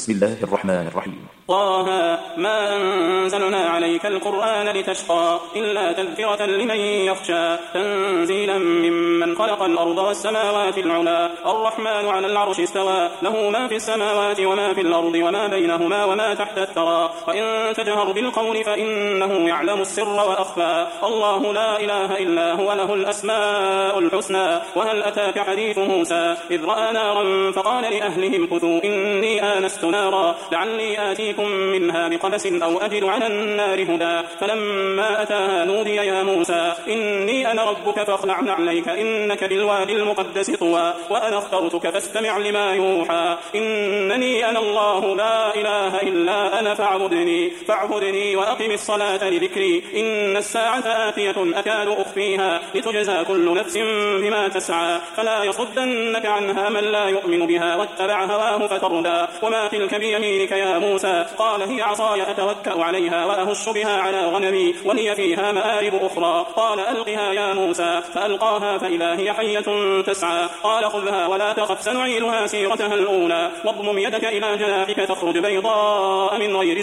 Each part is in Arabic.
بسم الله الرحمن الرحيم. طه ما أنزلنا عليك القرآن لتشقى إلا تذكرة لمن يخشى تنزيلا ممن خلق الأرض والسماوات العلى الرحمن على العرش استوى له ما في السماوات وما في الأرض وما بينهما وما تحت الثرى وإن تجهر بالقول فإنه يعلم السر وأخفى الله لا إله إلا هو له الأسماء الحسنى. وهل أتاك حديث موسى إذ رأى نارا فقال لأهلهم كثوا إني آنست نارا لعلي آتيكم منها بقبس أو أجد على النار هدى فلما أتاها نودي يا موسى إني أنا ربك فاخلع نعليك إنك بالوادي المقدس طوى وأنا اخترتك فاستمع لما يوحى إنني أنا الله لا إله إلا أنا فاعبدني وأقم الصلاة لذكري إن الساعة آتية أكاد أخفيها لتجزى كل نفس بما تسعى فلا يصدنك عنها من لا يؤمن بها واتبع هواه فتردى وما تلك بيمينك يا موسى قال هي عصاي أتوكأ عليها وأهش بها على غنمي ولي فيها مآرب أخرى قال ألقها يا موسى فألقاها فإذا هي حية تسعى قال خذها ولا تخف سنعيدها سيرتها الأولى واضمم يدك إلى جناحك تخرج بيضاء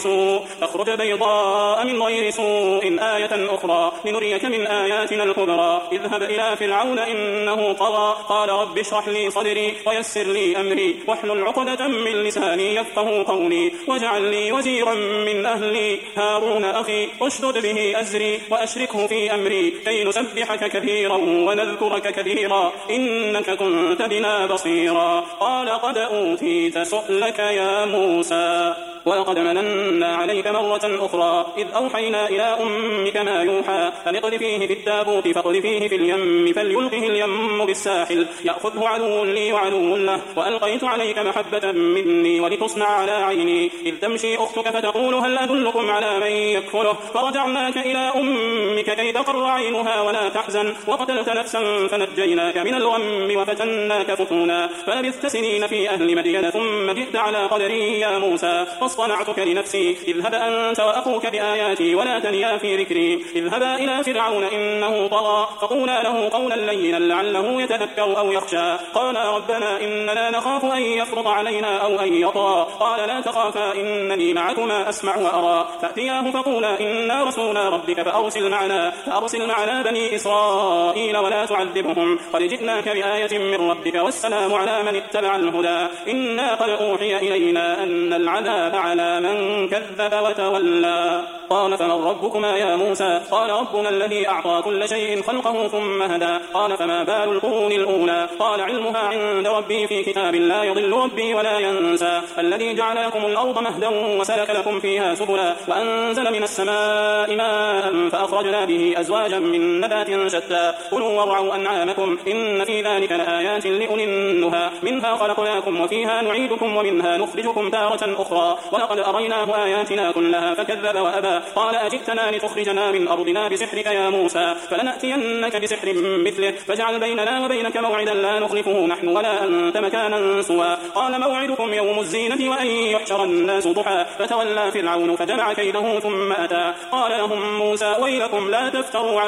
من غير سوء آية أخرى لنريك من آياتنا الكبرى اذهب إلى فرعون إنه طغى قال رب اشرح لي صدري ويسر لي أمري واحلل عقدة من لساني يفقهوا قولي واجعل لي وزيرا من أهلي هارون أخي اشدد به أزري وأشركه في أمري كي نسبحك كثيرا ونذكرك كثيرا إنك كنت بنا بصيرا قال قد أوتيت سؤلك يا موسى ولقد مننا عليك مرة أخرى إذ أوحينا إلى أمك ما يوحى أن اقذفيه في التابوت فاقذفيه في اليم فليلقه اليم بالساحل يأخذه عدو لي وعدو له وألقيت عليك محبة مني ولتصنع على عيني إذ تمشي أختك فتقول هل أدلكم على من يكفله فرجعناك إلى أمك كي تقر عينها ولا تحزن وقتلت نفسا فنجيناك من الغم وفتناك فتونا فلبثت سنين في أهل مدين ثم جئت على قدري يا موسى واصطنعتك لنفسي اذهب أنت وأخوك بآياتي ولا تنيا في ذكري اذهبا إلى فرعون إنه طغى فقولا له قولا لينا لعله يتذكر أو يخشى قال ربنا إننا نخاف أن يفرط علينا أو أن يطغى قال لا تخافا إنني معكما أسمع وأرى فأتياه فقولا إنا رسولا ربك فأرسل معنا بني إسرائيل ولا تعذبهم قد جئناك بآية من ربك والسلام على من اتبع الهدى إنا قد أوحي إلينا أن العذاب على من كذب وتولى قال فمن ربكما يا موسى قال ربنا الذي أعطى كل شيء خلقه ثم هدى قال فما بال القرون الأولى قال علمها عند ربي في كتاب لا يضل ربي ولا ينسى الذي جعل لكم الأرض مهدا وسلك لكم فيها سبلا وأنزل من السماء ماء فأخرجنا به أزواجا من نبات شتى كلوا وارعوا أنعامكم إن في ذلك لآيات لأولي النهى منها خلقناكم وفيها نعيدكم ومنها نخرجكم تارة أخرى ولقد أريناه آياتنا كلها فكذب وأبى قال أجئتنا لتخرجنا من أرضنا بسحرك يا موسى فلنأتينك بسحر مثله فاجعل بيننا وبينك موعدا لا نخلفه نحن ولا أنت مكانا سوى قال موعدكم يوم الزينة وأن يحشر الناس ضحى فتولى فرعون فجمع كيده ثم أتى قال لهم موسى ويلكم لا تفتروا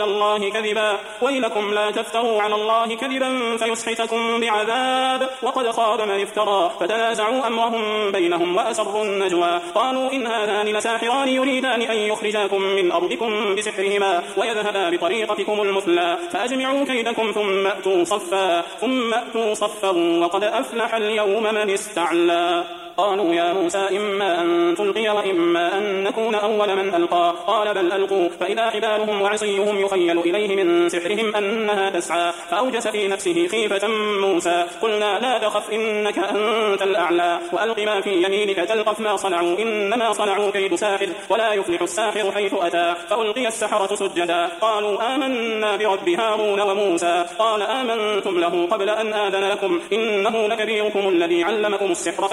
على الله كذبا فيسحتكم بعذاب وقد خاب من افترى فتنازعوا أمرهم بينهم وأسروا النجوى قالوا إن هذان لساحران يريدان أن يخرجاكم من أرضكم بسحرهما ويذهبا بطريقتكم المثلى فأجمعوا كيدكم ثم أتوا صفا وقد أفلح اليوم من استعلى قالوا يا موسى إما أن تلقي وإما أن نكون أول من ألقى قال بل ألقوا فإذا حبالهم وعصيهم يخيل إليه من سحرهم أنها تسعى فأوجس في نفسه خيفة موسى قلنا لا تخف إنك أنت الأعلى وألق ما في يمينك تلقف ما صنعوا إنما صنعوا كيد ساحر ولا يفلح الساحر حيث أتى فألقي السحرة سجدا قالوا آمنا برب هارون وموسى قال آمنتم له قبل أن آذن لكم إنه لكبيركم الذي علمكم السحر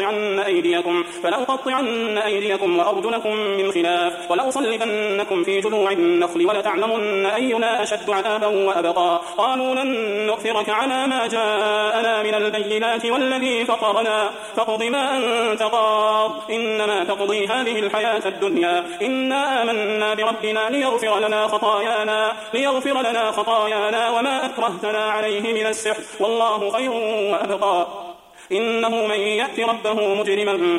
فلأقطعن أيديكم وأرجلكم من خلاف ولأصلبنكم في جذوع النخل ولتعلمن أينا أشد عذابا وأبقى قالوا لن نؤثرك على ما جاءنا من البينات والذي فطرنا فاقض ما أنت قاض إنما تقضي هذه الحياة الدنيا إنا آمنا بربنا ليغفر لنا خطايانا وما أكرهتنا عليه من السحر والله خير وأبقى إنه من يأت ربه مجرما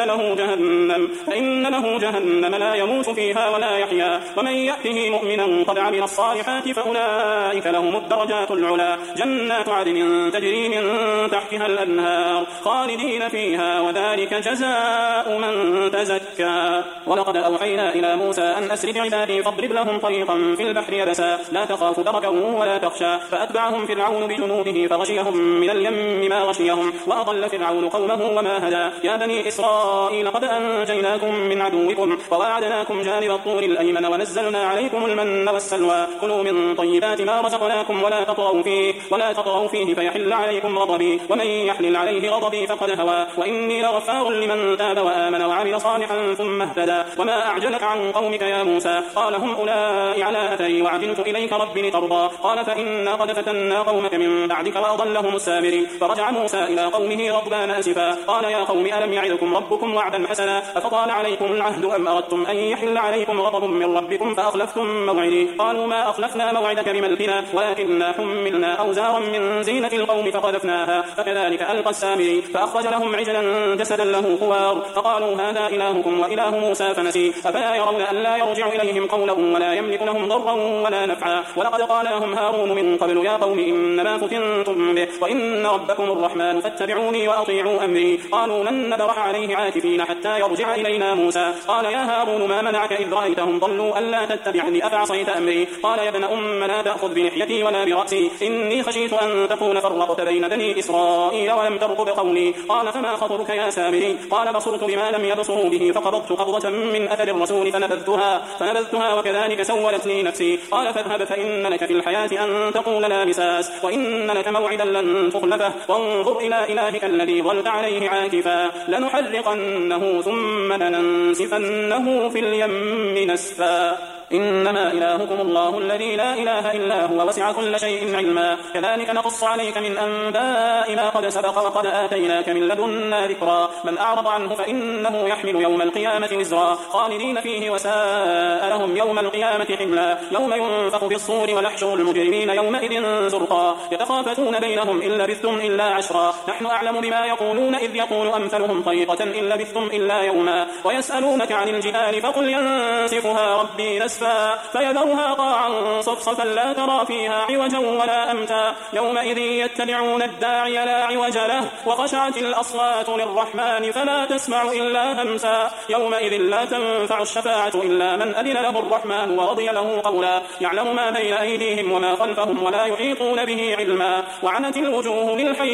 فإن له جهنم لا يموت فيها ولا يحيا ومن يأته مؤمنا قد عمل الصالحات فأولئك لهم الدرجات العلى جنات عدن تجري من تحتها الأنهار خالدين فيها وذلك جزاء من تزكى. ولقد أوحينا إلى موسى أن أسر بعبادي فاضرب لهم طريقا في البحر يبسا لا تخاف دركا ولا تخشى فأتبعهم فرعون بجنوده فغشيهم من اليم ما غشيهم وأضل فرعون قومه وما هدى. يا بني إسرائيل قد أنجيناكم من عدوكم وواعدناكم جانب الطور الأيمن ونزلنا عليكم المن والسلوى كلوا من طيبات ما رزقناكم ولا تطغوا فيه فيحل عليكم غضبي ومن يحلل عليه غضبي فقد هوى وإني لغفار لمن تاب وآمن وعمل صالحا ثم اهتدى. وما أعجلك عن قومك يا موسى قال هم أولئك على أثري وعجلت إليك رب لترضى قال فإنا قد فتنا قومك من بعدك وأضلهم السامري. فرجع موسى إلى قومه غضبان أسفا قال يا قوم ألم يعدكم ربكم وعدا حسنا أفطال عليكم العهد أم أردتم أن يحل عليكم غضب من ربكم فأخلفتم موعدي قالوا ما أخلفنا موعدك بملكنا ولكننا حملنا أوزارا من زينة القوم فقذفناها فكذلك ألقى السامري فأخرج لهم عجلا جسدا له خوار فقالوا هذا إلهكم وإله موسى فنسي أفلا يرون أن لا يرجع إليهم قولا ولا يملك لهم ضرا ولا نفعا. ولقد قال لهم هارون من قبل يا قوم إنما فتنتم به وإن ربكم الرحمن فاتبعوني وأطيعوا أمري. قالوا لن نبرح عليه عاكفين حتى يرجع إلينا موسى قال يا هارون ما منعك إذ رأيتهم ضلوا ألا تتبعني أفعصيت أمري قال يا ابن أم لا تأخذ بلحيتي ولا برأسي إني خشيت أن تكون فرقت بين بني إسرائيل ولم ترقب قولي قال فما خطرك يا سامري قال بصرت بما لم يبصروا به فقبضت قبضة من أثر الرسول فنبذتها وكذلك سولت لي نفسي قال فاذهب فإن لك في الحياة أن تقول لا مساس وإن لك موعدا لن تخلفه وانظر إلى إلهك الذي ظلت عليه عاكفا لنحرقنه ثم لننسفنه في اليم نسفا إنما إلهكم الله الذي لا إله إلا هو وسع كل شيء علما كذلك نقص عليك من أنباء ما قد سبق وقد آتيناك من لدنا ذكرا من أعرض عنه فإنه يحمل يوم القيامة وزرا خالدين فيه وساء لهم يوم القيامة حملا يوم ينفخ في الصور ونحشر المجرمين يومئذ زرقا يتخافتون بينهم إن لبثتم إلا عشرا نحن أعلم بما يقولون إذ يقول أمثلهم طريقة إن لبثتم إلا يوما ويسألونك عن الجبال فقل ينسفها ربي نسفا فيذرها قاعا صفصفا لا ترى فيها عوجا ولا أمتا يومئذ يتبعون الداعي لا عوج له وخشعت الأصوات للرحمن فلا تسمع إلا همسا يومئذ لا تنفع الشفاعة إلا من أذن له الرحمن ورضي له قولا يعلم ما بين أيديهم وما خلفهم ولا يحيطون به علما وعنت الوجوه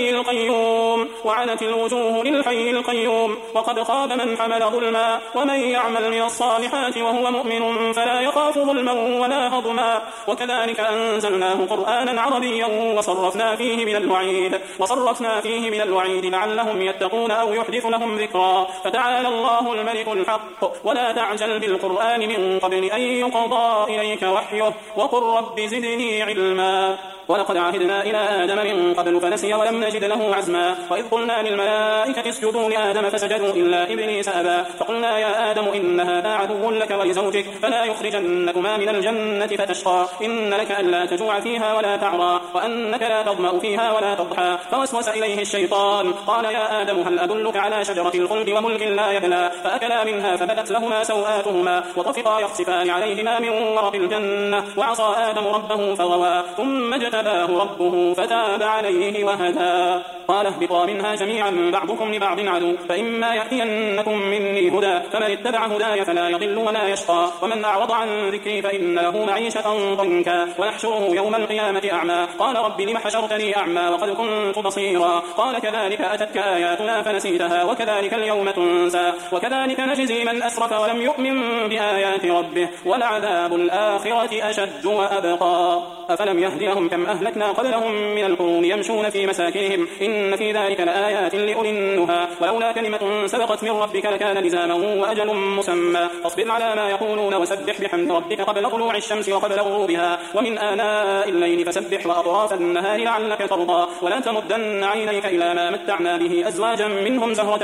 للحي القيوم وقد خاب من حمل ظلما ومن يعمل من الصالحات وهو مؤمن فلا يخاف ظلما ولا هضما وكذلك أنزلناه قرآنا عربيا وصرفنا فيه من الوعيد لعلهم يتقون أو يحدث لهم ذكرا فتعالى الله الملك الحق ولا تعجل بالقرآن من قبل أن يقضى إليك وحيه وقل رب زدني علما ولقد عهدنا إلى آدم من قبل فنسي ولم نجد له عزما وإذ قلنا للملائكة اسجدوا لآدم فسجدوا إلا إبليس أبى فقلنا يا آدم إن هذا عدو لك ولزوجك فلا يخرجنكما من الجنة فتشقى إن لك ألا تجوع فيها ولا تعرى وأنك لا تظمأ فيها ولا تضحى فوسوس إليه الشيطان قال يا آدم هل أدلك على شجرة الخلد وملك لا يبلى فأكلا منها فبدت لهما سوآتهما وطفقا يخصفان عليهما من ورق الجنة وعصى آدم ربه فغوى ثم اجتباه ربه فتاب عليه وهدى قال اهبطا منها جميعا بعضكم لبعض عدو فإما يأتينكم مني هدى فمن اتبع هداي فلا يضل ولا يشقى ومن أعرض عن ذكري فإن له معيشة ضنكا ونحشره يوم القيامة أعمى قال رب لم حشرتني أعمى وقد كنت بصيرا قال كذلك أتتك آياتنا فنسيتها وكذلك اليوم تنسى وكذلك نجزي من أسرف ولم يؤمن بآيات ربه ولعذاب الآخرة أشد وأبقى أفلم يهد لهم كم أهلكنا قبلهم من القرون يمشون في مساكنهم إن في ذلك لآيات لأولي النهى ولولا كلمة سبقت من ربك لكان لزاما وأجل مسمى فاصبر على ما يقولون وسبح بحمد ربك قبل طلوع الشمس وقبل غروبها ومن آناء الليل فسبح وأطراف النهار لعلك ترضى ولا تمدن عينيك إلى ما متعنا به أزواجا منهم زهرة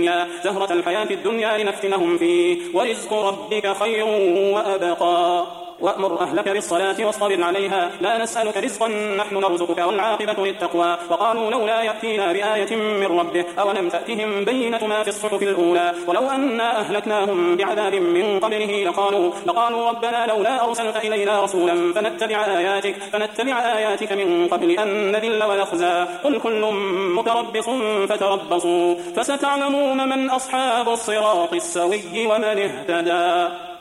الحياة الدنيا لنفتنهم فيه ورزق ربك خير وأبقى وأمر أهلك بالصلاة واصطبر عليها لا نسألك رزقا نحن نرزقك والعاقبة للتقوى. وقالوا لولا يأتينا بآية من ربه أولم تأتهم بينة ما في الصحف الأولى ولو أنا أهلكناهم بعذاب من قبله لقالوا ربنا لولا أرسلت إلينا رسولا فنتبع آياتك من قبل أن نذل ونخزى قل كل متربص فتربصوا فستعلمون من أصحاب الصراط السوي ومن اهتدى.